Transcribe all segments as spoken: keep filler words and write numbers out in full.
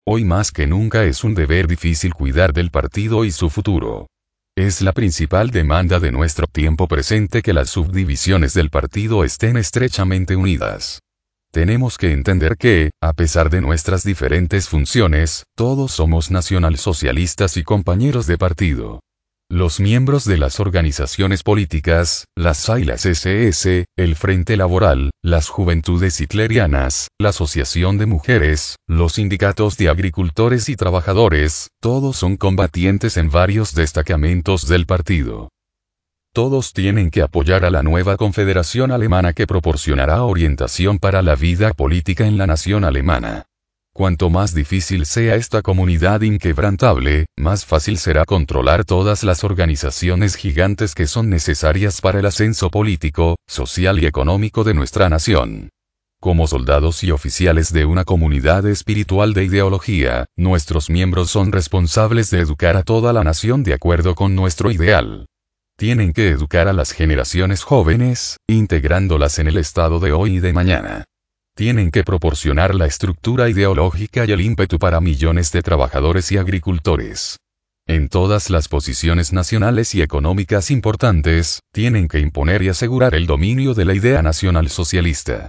Hoy más que nunca es un deber difícil cuidar del partido y su futuro. Es la principal demanda de nuestro tiempo presente que las subdivisiones del partido estén estrechamente unidas. Tenemos que entender que, a pesar de nuestras diferentes funciones, todos somos nacionalsocialistas y compañeros de partido. Los miembros de las organizaciones políticas, las A y las S S, el Frente Laboral, las Juventudes Hitlerianas, la Asociación de Mujeres, los sindicatos de agricultores y trabajadores, todos son combatientes en varios destacamentos del partido. Todos tienen que apoyar a la nueva confederación alemana que proporcionará orientación para la vida política en la nación alemana. Cuanto más difícil sea esta comunidad inquebrantable, más fácil será controlar todas las organizaciones gigantes que son necesarias para el ascenso político, social y económico de nuestra nación. Como soldados y oficiales de una comunidad espiritual de ideología, nuestros miembros son responsables de educar a toda la nación de acuerdo con nuestro ideal. Tienen que educar a las generaciones jóvenes, integrándolas en el Estado de hoy y de mañana. Tienen que proporcionar la estructura ideológica y el ímpetu para millones de trabajadores y agricultores. En todas las posiciones nacionales y económicas importantes, tienen que imponer y asegurar el dominio de la idea nacionalsocialista.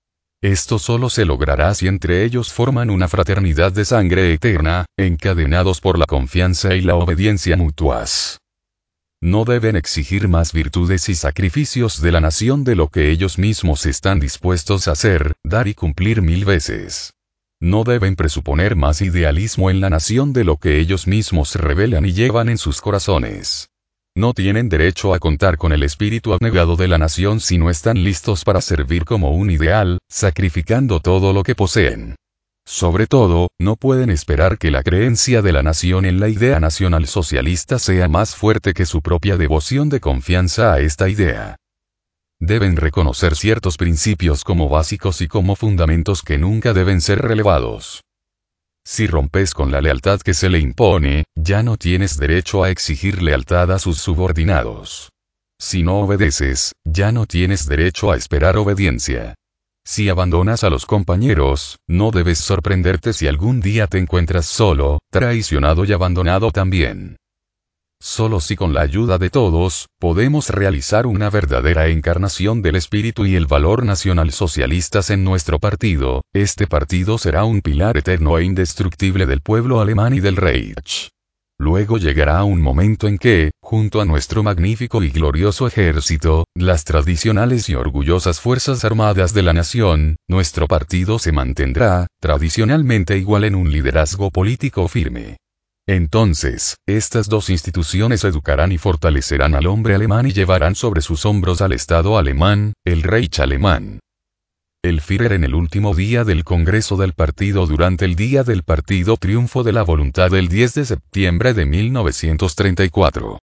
Esto solo se logrará si entre ellos forman una fraternidad de sangre eterna, encadenados por la confianza y la obediencia mutuas. No deben exigir más virtudes y sacrificios de la nación de lo que ellos mismos están dispuestos a hacer, dar y cumplir mil veces. No deben presuponer más idealismo en la nación de lo que ellos mismos revelan y llevan en sus corazones. No tienen derecho a contar con el espíritu abnegado de la nación si no están listos para servir como un ideal, sacrificando todo lo que poseen. Sobre todo, no pueden esperar que la creencia de la nación en la idea nacionalsocialista sea más fuerte que su propia devoción de confianza a esta idea. Deben reconocer ciertos principios como básicos y como fundamentos que nunca deben ser relevados. Si rompes con la lealtad que se le impone, ya no tienes derecho a exigir lealtad a sus subordinados. Si no obedeces, ya no tienes derecho a esperar obediencia. Si abandonas a los compañeros, no debes sorprenderte si algún día te encuentras solo, traicionado y abandonado también. Solo si con la ayuda de todos, podemos realizar una verdadera encarnación del espíritu y el valor nacionalsocialistas en nuestro partido, este partido será un pilar eterno e indestructible del pueblo alemán y del Reich. Luego llegará un momento en que, junto a nuestro magnífico y glorioso ejército, las tradicionales y orgullosas fuerzas armadas de la nación, nuestro partido se mantendrá, tradicionalmente igual en un liderazgo político firme. Entonces, estas dos instituciones educarán y fortalecerán al hombre alemán y llevarán sobre sus hombros al Estado alemán, el Reich alemán. El Führer en el último día del Congreso del Partido durante el Día del Partido Triunfo de la Voluntad del diez de septiembre de mil novecientos treinta y cuatro.